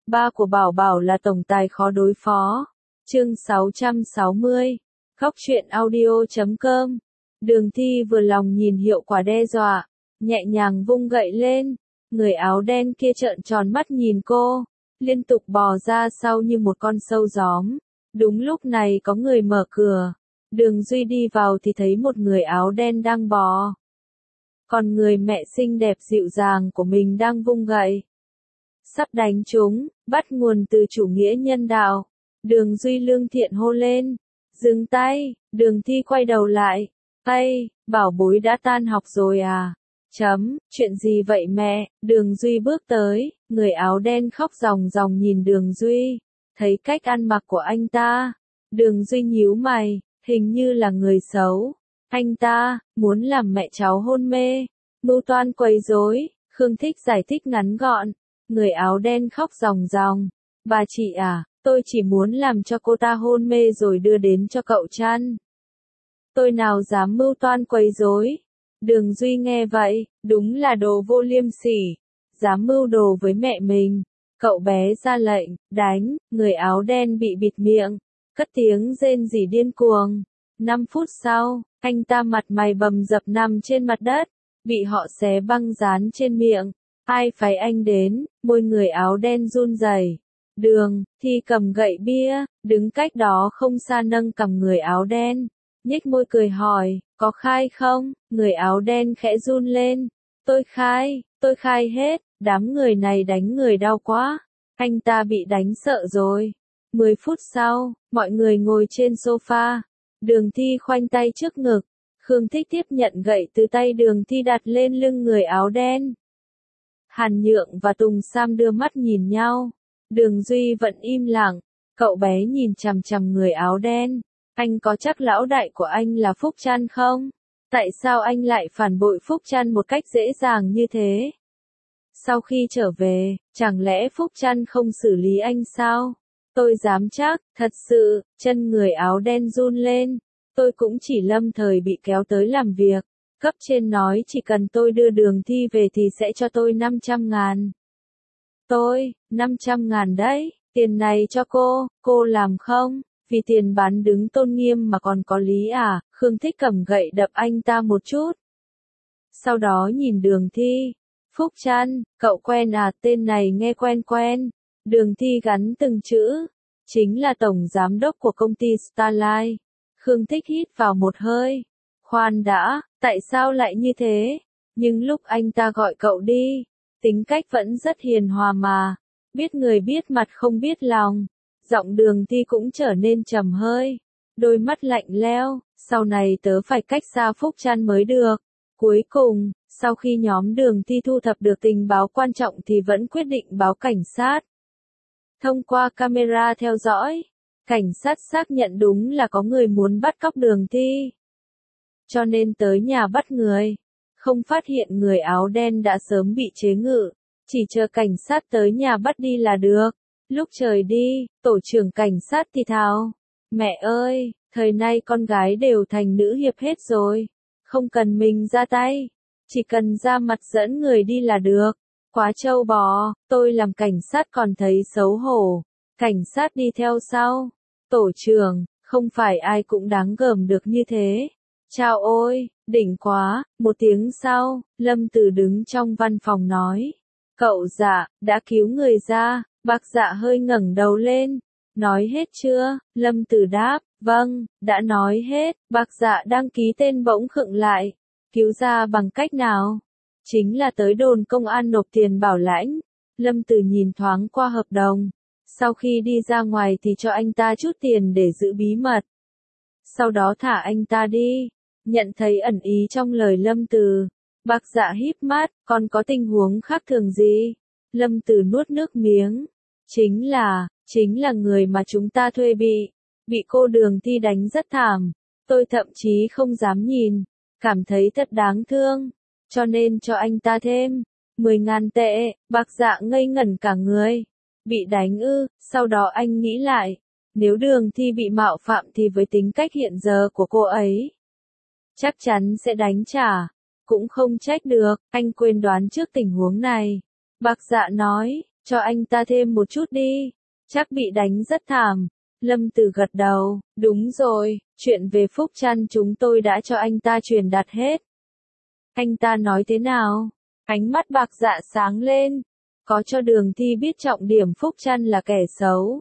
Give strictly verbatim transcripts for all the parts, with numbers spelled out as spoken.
ba của Bảo Bảo là tổng tài khó đối phó. Chương sáu trăm sáu mươi. Khóc chuyện audio chấm com. Đường Thi vừa lòng nhìn hiệu quả đe dọa, nhẹ nhàng vung gậy lên. Người áo đen kia trợn tròn mắt nhìn cô, liên tục bò ra sau như một con sâu gióm. Đúng lúc này có người mở cửa. Đường Duy đi vào thì thấy một người áo đen đang bò. Còn người mẹ xinh đẹp dịu dàng của mình đang vung gậy. Sắp đánh chúng, bắt nguồn từ chủ nghĩa nhân đạo. Đường Duy lương thiện hô lên. Dừng tay, Đường Thi quay đầu lại. Ây, bảo bối đã tan học rồi à? Chấm, chuyện gì vậy mẹ? Đường Duy bước tới, người áo đen khóc ròng ròng nhìn Đường Duy. Thấy cách ăn mặc của anh ta. Đường Duy nhíu mày, hình như là người xấu. Anh ta, muốn làm mẹ cháu hôn mê. Mưu toan quấy rối, Khương Thích giải thích ngắn gọn. Người áo đen khóc ròng ròng. Bà chị à, tôi chỉ muốn làm cho cô ta hôn mê rồi đưa đến cho cậu chăn. Tôi nào dám mưu toan quấy rối. Đường Duy nghe vậy, đúng là đồ vô liêm sỉ. Dám mưu đồ với mẹ mình. Cậu bé ra lệnh, đánh, người áo đen bị bịt miệng. Cất tiếng rên rỉ điên cuồng. Năm phút sau, anh ta mặt mày bầm dập nằm trên mặt đất, bị họ xé băng dán trên miệng. Ai phái anh đến? Môi người áo đen run rẩy. Đường Thi cầm gậy bia, đứng cách đó không xa nâng cằm người áo đen, nhếch môi cười hỏi, có khai không? Người áo đen khẽ run lên. Tôi khai, tôi khai hết. Đám người này đánh người đau quá. Anh ta bị đánh sợ rồi. Mười phút sau, mọi người ngồi trên sofa. Đường Thi khoanh tay trước ngực. Khương Thích tiếp nhận gậy từ tay Đường Thi đặt lên lưng người áo đen. Hàn Nhượng và Tùng Sam đưa mắt nhìn nhau. Đường Duy vẫn im lặng. Cậu bé nhìn chằm chằm người áo đen. Anh có chắc lão đại của anh là Phúc Trăn không? Tại sao anh lại phản bội Phúc Trăn một cách dễ dàng như thế? Sau khi trở về, chẳng lẽ Phúc Trăn không xử lý anh sao? Tôi dám chắc, thật sự, chân người áo đen run lên. Tôi cũng chỉ lâm thời bị kéo tới làm việc. Cấp trên nói chỉ cần tôi đưa Đường Thi về thì sẽ cho tôi năm trăm ngàn. Tôi, năm trăm ngàn đấy, tiền này cho cô, cô làm không? Vì tiền bán đứng tôn nghiêm mà còn có lý à? Khương Thích cầm gậy đập anh ta một chút. Sau đó nhìn Đường Thi. Phúc Trăn, cậu quen à? Tên này nghe quen quen. Đường Thi gắn từng chữ. Chính là tổng giám đốc của công ty Starlight. Khương Thích hít vào một hơi. Khoan đã, tại sao lại như thế? Nhưng lúc anh ta gọi cậu đi, tính cách vẫn rất hiền hòa mà. Biết người biết mặt không biết lòng. Giọng Đường Thi cũng trở nên trầm hơi. Đôi mắt lạnh lẽo. Sau này tớ phải cách xa Phúc Trăn mới được. Cuối cùng, sau khi nhóm Đường Thi thu thập được tình báo quan trọng thì vẫn quyết định báo cảnh sát. Thông qua camera theo dõi, cảnh sát xác nhận đúng là có người muốn bắt cóc Đường Thi. Cho nên tới nhà bắt người. Không phát hiện người áo đen đã sớm bị chế ngự. Chỉ chờ cảnh sát tới nhà bắt đi là được. Lúc trời đi, tổ trưởng cảnh sát thì thào. Mẹ ơi, thời nay con gái đều thành nữ hiệp hết rồi. Không cần mình ra tay. Chỉ cần ra mặt dẫn người đi là được. Quá trâu bò, tôi làm cảnh sát còn thấy xấu hổ. Cảnh sát đi theo sau. Tổ trưởng, không phải ai cũng đáng gờm được như thế. Chao ôi, đỉnh quá. Một tiếng sau, Lâm Tử đứng trong văn phòng nói. Cậu Dạ, đã cứu người ra. Bác Dạ hơi ngẩng đầu lên. Nói hết chưa? Lâm Tử đáp. Vâng, đã nói hết. Bác Dạ đăng ký tên bỗng khựng lại. Cứu ra bằng cách nào? Chính là tới đồn công an nộp tiền bảo lãnh. Lâm Tử nhìn thoáng qua hợp đồng. Sau khi đi ra ngoài thì cho anh ta chút tiền để giữ bí mật. Sau đó thả anh ta đi. Nhận thấy ẩn ý trong lời Lâm Tử. Bác Dạ híp mắt, còn có tình huống khác thường gì? Lâm Tử nuốt nước miếng. Chính là, chính là người mà chúng ta thuê bị. Bị cô Đường Thi đánh rất thảm. Tôi thậm chí không dám nhìn. Cảm thấy thật đáng thương. Cho nên cho anh ta thêm mười ngàn tệ. Bác Dạ ngây ngẩn cả người. Bị đánh ư? Sau đó anh nghĩ lại. Nếu Đường Thi bị mạo phạm thì với tính cách hiện giờ của cô ấy, chắc chắn sẽ đánh trả. Cũng không trách được, anh quên đoán trước tình huống này. Bác Dạ nói, cho anh ta thêm một chút đi, chắc bị đánh rất thảm. Lâm Tử gật đầu, đúng rồi, chuyện về Phúc Trăn chúng tôi đã cho anh ta truyền đạt hết. Anh ta nói thế nào? Ánh mắt Bạc Dạ sáng lên, có cho Đường Thi biết trọng điểm Phúc Trăn là kẻ xấu.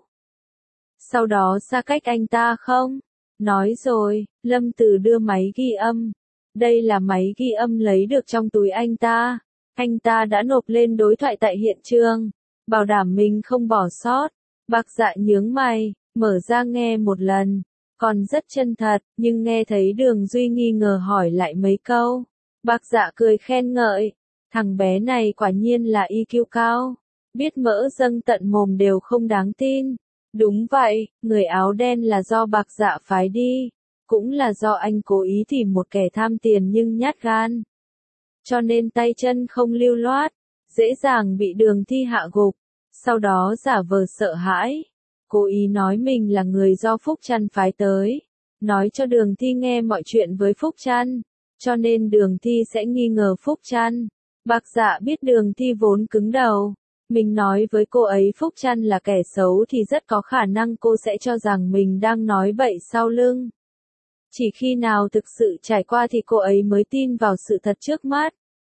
Sau đó xa cách anh ta không? Nói rồi, Lâm Tử đưa máy ghi âm. Đây là máy ghi âm lấy được trong túi anh ta. Anh ta đã nộp lên đối thoại tại hiện trường, bảo đảm mình không bỏ sót. Bạc Dạ nhướng mày, mở ra nghe một lần, còn rất chân thật, nhưng nghe thấy Đường Duy nghi ngờ hỏi lại mấy câu. Bạc Dạ cười khen ngợi, thằng bé này quả nhiên là i kiu cao, biết mỡ dâng tận mồm đều không đáng tin. Đúng vậy, người áo đen là do Bạc Dạ phái đi, cũng là do anh cố ý tìm một kẻ tham tiền nhưng nhát gan. Cho nên tay chân không lưu loát, dễ dàng bị Đường Thi hạ gục, sau đó giả vờ sợ hãi. Cố ý nói mình là người do Phúc Trăn phái tới, nói cho Đường Thi nghe mọi chuyện với Phúc Trăn, cho nên Đường Thi sẽ nghi ngờ Phúc Trăn. Bạc Dạ biết Đường Thi vốn cứng đầu, mình nói với cô ấy Phúc Trăn là kẻ xấu thì rất có khả năng cô sẽ cho rằng mình đang nói bậy sau lưng. Chỉ khi nào thực sự trải qua thì cô ấy mới tin vào sự thật trước mắt.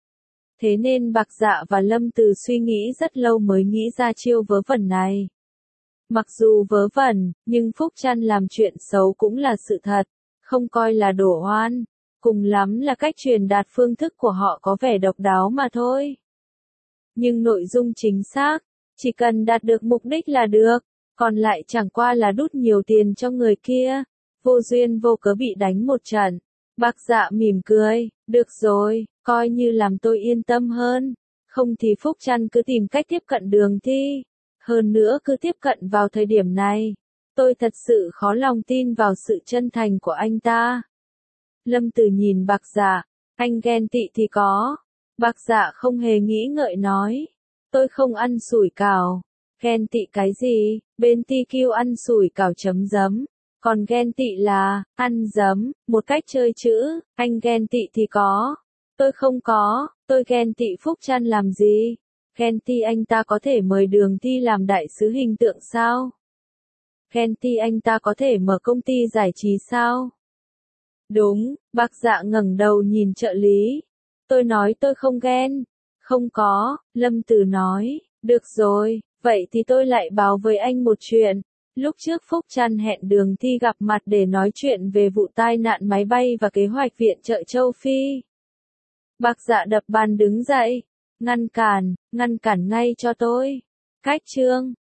Thế nên Bạc Dạ và Lâm Từ suy nghĩ rất lâu mới nghĩ ra chiêu vớ vẩn này. Mặc dù vớ vẩn, nhưng Phúc Trăn làm chuyện xấu cũng là sự thật, không coi là đổ oan, cùng lắm là cách truyền đạt phương thức của họ có vẻ độc đáo mà thôi. Nhưng nội dung chính xác, chỉ cần đạt được mục đích là được, còn lại chẳng qua là đút nhiều tiền cho người kia, vô duyên vô cớ bị đánh một trận. Bạc Dạ mỉm cười, được rồi, coi như làm tôi yên tâm hơn, không thì Phúc Trăn cứ tìm cách tiếp cận Đường Thi. Hơn nữa cứ tiếp cận vào thời điểm này, tôi thật sự khó lòng tin vào sự chân thành của anh ta. Lâm Tử nhìn Bạc Dạ, anh ghen tị thì có. Bạc Dạ không hề nghĩ ngợi nói, tôi không ăn sủi cảo. Ghen tị cái gì? Bên ti kiu ăn sủi cảo chấm giấm, còn ghen tị là ăn giấm, một cách chơi chữ. Anh ghen tị thì có, tôi không có. Tôi ghen tị Phúc Trăn làm gì? Ghen tị anh ta có thể mời Đường Thi làm đại sứ hình tượng sao? Ghen tị anh ta có thể mở công ty giải trí sao? Đúng, Bạc Dạ ngẩng đầu nhìn trợ lý. Tôi nói tôi không ghen. Không có, Lâm Tử nói, được rồi, vậy thì tôi lại báo với anh một chuyện. Lúc trước Phúc Trăn hẹn Đường Thi gặp mặt để nói chuyện về vụ tai nạn máy bay và kế hoạch viện trợ châu Phi. Bạc Dạ đập bàn đứng dậy, ngăn cản, ngăn cản ngay cho tôi. Cách chương